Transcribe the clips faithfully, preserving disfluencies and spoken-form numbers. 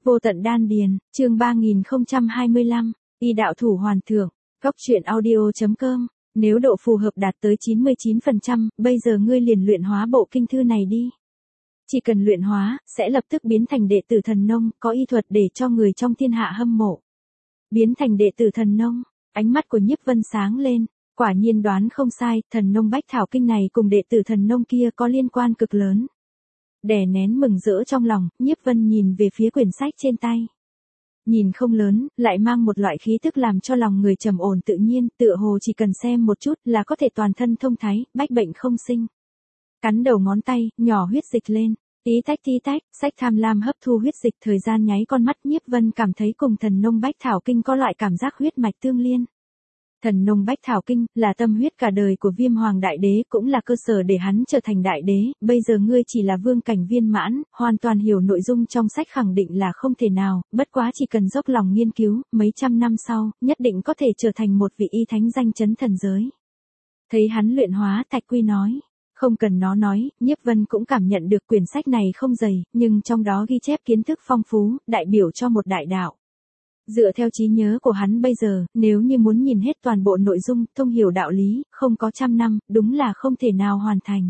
Vô tận đan điền, chương ba nghìn không trăm hai mươi lăm, y đạo thủ hoàn thượng, góc truyện audio.com, nếu độ phù hợp đạt tới chín mươi chín phần trăm, bây giờ ngươi liền luyện hóa bộ kinh thư này đi. Chỉ cần luyện hóa, sẽ lập tức biến thành đệ tử thần nông, có y thuật để cho người trong thiên hạ hâm mộ. Biến thành đệ tử thần nông, ánh mắt của Nhiếp Vân sáng lên, quả nhiên đoán không sai, thần nông bách thảo kinh này cùng đệ tử thần nông kia có liên quan cực lớn. Đè nén mừng rỡ trong lòng, Nhiếp Vân nhìn về phía quyển sách trên tay. Nhìn không lớn, lại mang một loại khí tức làm cho lòng người trầm ổn tự nhiên, tựa hồ chỉ cần xem một chút là có thể toàn thân thông thái, bách bệnh không sinh. Cắn đầu ngón tay, nhỏ huyết dịch lên, tí tách tí tách, sách tham lam hấp thu huyết dịch, thời gian nháy con mắt, Nhiếp Vân cảm thấy cùng thần nông bách thảo kinh có loại cảm giác huyết mạch tương liên. Thần nông bách thảo kinh là tâm huyết cả đời của Viêm Hoàng Đại Đế, cũng là cơ sở để hắn trở thành đại đế, bây giờ ngươi chỉ là vương cảnh viên mãn, hoàn toàn hiểu nội dung trong sách khẳng định là không thể nào, bất quá chỉ cần dốc lòng nghiên cứu, mấy trăm năm sau, nhất định có thể trở thành một vị y thánh danh chấn thần giới. Thấy hắn luyện hóa, Thạch Quy nói, không cần nó nói, Nhiếp Vân cũng cảm nhận được quyển sách này không dày, nhưng trong đó ghi chép kiến thức phong phú, đại biểu cho một đại đạo. Dựa theo trí nhớ của hắn bây giờ, nếu như muốn nhìn hết toàn bộ nội dung, thông hiểu đạo lý, không có trăm năm, đúng là không thể nào hoàn thành.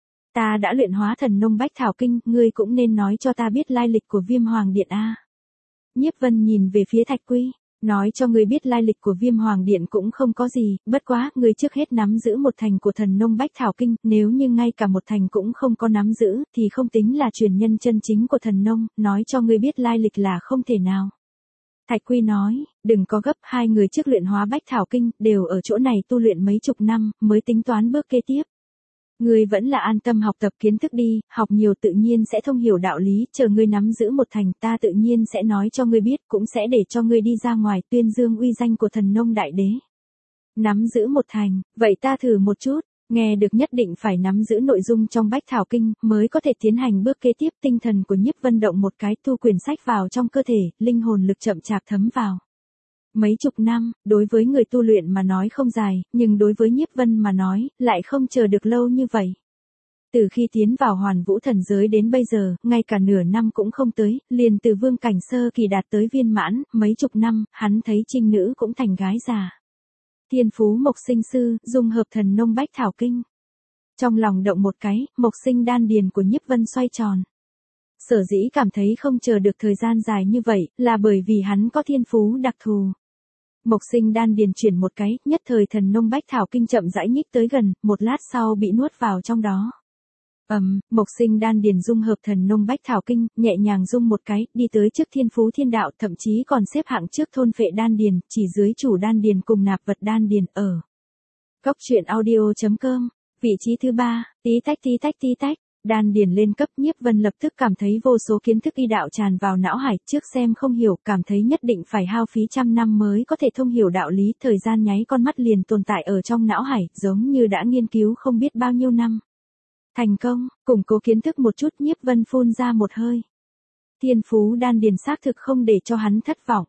Ta đã luyện hóa thần nông bách thảo kinh, ngươi cũng nên nói cho ta biết lai lịch của Viêm Hoàng Điện a. Nhiếp Vân nhìn về phía Thạch Quy, nói cho ngươi biết lai lịch của Viêm Hoàng Điện cũng không có gì, bất quá, ngươi trước hết nắm giữ một thành của thần nông bách thảo kinh, nếu như ngay cả một thành cũng không có nắm giữ, thì không tính là truyền nhân chân chính của thần nông, nói cho ngươi biết lai lịch là không thể nào. Thạch Quy nói, đừng có gấp, hai người trước luyện hóa bách thảo kinh, đều ở chỗ này tu luyện mấy chục năm, mới tính toán bước kế tiếp. Ngươi vẫn là an tâm học tập kiến thức đi, học nhiều tự nhiên sẽ thông hiểu đạo lý, chờ ngươi nắm giữ một thành, ta tự nhiên sẽ nói cho ngươi biết, cũng sẽ để cho ngươi đi ra ngoài tuyên dương uy danh của thần nông đại đế. Nắm giữ một thành, vậy ta thử một chút. Nghe được nhất định phải nắm giữ nội dung trong bách thảo kinh, mới có thể tiến hành bước kế tiếp, tinh thần của Nhiếp Vân động một cái, thu quyển sách vào trong cơ thể, linh hồn lực chậm chạp thấm vào. Mấy chục năm, đối với người tu luyện mà nói không dài, nhưng đối với Nhiếp Vân mà nói, lại không chờ được lâu như vậy. Từ khi tiến vào Hoàn Vũ thần giới đến bây giờ, ngay cả nửa năm cũng không tới, liền từ vương cảnh sơ kỳ đạt tới viên mãn, mấy chục năm, hắn thấy trinh nữ cũng thành gái già. Thiên phú mộc sinh sư, dung hợp thần nông bách thảo kinh. Trong lòng động một cái, mộc sinh đan điền của Nhiếp Vân xoay tròn. Sở dĩ cảm thấy không chờ được thời gian dài như vậy, là bởi vì hắn có thiên phú đặc thù. Mộc sinh đan điền chuyển một cái, nhất thời thần nông bách thảo kinh chậm rãi nhích tới gần, một lát sau bị nuốt vào trong đó. Ầm, um, mộc sinh đan điền dung hợp thần nông bách thảo kinh, nhẹ nhàng dung một cái, đi tới trước thiên phú thiên đạo, thậm chí còn xếp hạng trước thôn phệ đan điền, chỉ dưới chủ đan điền cùng nạp vật đan điền ở. Góc truyện audio.com, vị trí thứ ba, tí tách tí tách tí tách, đan điền lên cấp. Nhiếp Vân lập tức cảm thấy vô số kiến thức y đạo tràn vào não hải, trước xem không hiểu, cảm thấy nhất định phải hao phí trăm năm mới có thể thông hiểu đạo lý, thời gian nháy con mắt liền tồn tại ở trong não hải, giống như đã nghiên cứu không biết bao nhiêu năm. Thành công, củng cố kiến thức một chút, Nhiếp Vân phun ra một hơi. Thiên phú đan điền xác thực không để cho hắn thất vọng.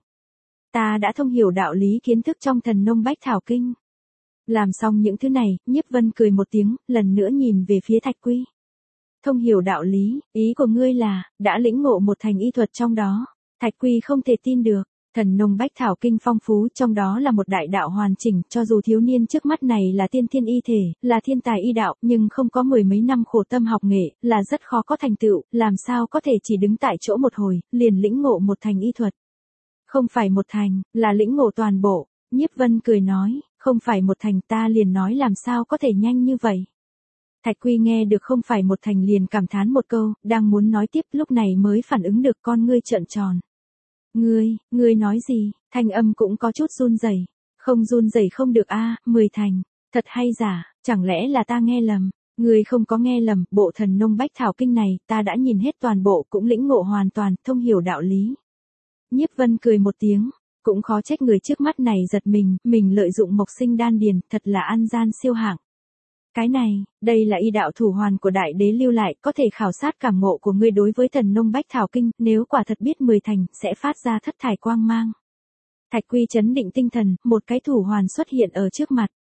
Ta đã thông hiểu đạo lý kiến thức trong thần nông bách thảo kinh. Làm xong những thứ này, Nhiếp Vân cười một tiếng, lần nữa nhìn về phía Thạch Quy. Thông hiểu đạo lý, ý của ngươi là, đã lĩnh ngộ một thành y thuật trong đó. Thạch Quy không thể tin được. Thần nông bách thảo kinh phong phú, trong đó là một đại đạo hoàn chỉnh, cho dù thiếu niên trước mắt này là tiên thiên y thể, là thiên tài y đạo, nhưng không có mười mấy năm khổ tâm học nghệ, là rất khó có thành tựu, làm sao có thể chỉ đứng tại chỗ một hồi, liền lĩnh ngộ một thành y thuật. Không phải một thành, là lĩnh ngộ toàn bộ. Nhiếp Vân cười nói, không phải một thành, ta liền nói làm sao có thể nhanh như vậy. Thạch Quy nghe được không phải một thành liền cảm thán một câu, đang muốn nói tiếp, lúc này mới phản ứng được, con ngươi trợn tròn. Ngươi, ngươi nói gì? Thanh âm cũng có chút run rẩy. Không run rẩy không được a, mười thành. Thật hay giả, chẳng lẽ là ta nghe lầm? Ngươi không có nghe lầm, bộ thần nông bách thảo kinh này, ta đã nhìn hết toàn bộ, cũng lĩnh ngộ hoàn toàn, thông hiểu đạo lý. Nhiếp Vân cười một tiếng, cũng khó trách người trước mắt này giật mình, mình lợi dụng mộc sinh đan điền, thật là ăn gian siêu hạng. Cái này, đây là y đạo thủ hoàn của đại đế lưu lại, có thể khảo sát cảm ngộ của ngươi đối với thần nông bách thảo kinh, nếu quả thật biết mười thành, sẽ phát ra thất thải quang mang. Thạch Quy chấn định tinh thần, một cái thủ hoàn xuất hiện ở trước mặt.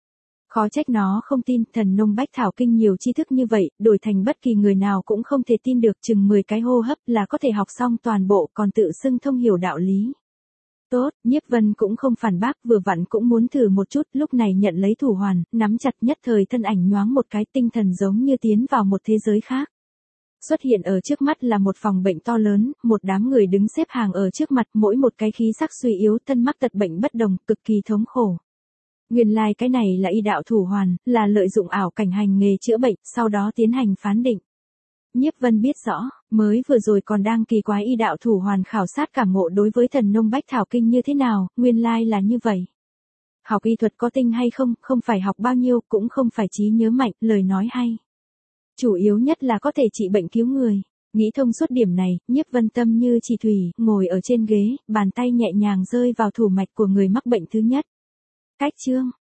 Khó trách nó không tin, thần nông bách thảo kinh nhiều tri thức như vậy, đổi thành bất kỳ người nào cũng không thể tin được, chừng mười cái hô hấp là có thể học xong toàn bộ, còn tự xưng thông hiểu đạo lý. Tốt, Nhiếp Vân cũng không phản bác, vừa vặn cũng muốn thử một chút, lúc này nhận lấy thủ hoàn, nắm chặt, nhất thời thân ảnh nhoáng một cái, tinh thần giống như tiến vào một thế giới khác. Xuất hiện ở trước mắt là một phòng bệnh to lớn, một đám người đứng xếp hàng ở trước mặt, mỗi một cái khí sắc suy yếu, thân mắc tật bệnh bất đồng, cực kỳ thống khổ. Nguyên lai like cái này là y đạo thủ hoàn, là lợi dụng ảo cảnh hành nghề chữa bệnh, sau đó tiến hành phán định. Nhiếp Vân biết rõ, mới vừa rồi còn đang kỳ quái y đạo thủ hoàn khảo sát cảm ngộ đối với thần nông bách thảo kinh như thế nào, nguyên lai like là như vậy. Học y thuật có tinh hay không, không phải học bao nhiêu, cũng không phải trí nhớ mạnh, lời nói hay. Chủ yếu nhất là có thể trị bệnh cứu người. Nghĩ thông suốt điểm này, Nhiếp Vân tâm như chỉ thủy, ngồi ở trên ghế, bàn tay nhẹ nhàng rơi vào thủ mạch của người mắc bệnh thứ nhất. Cách chương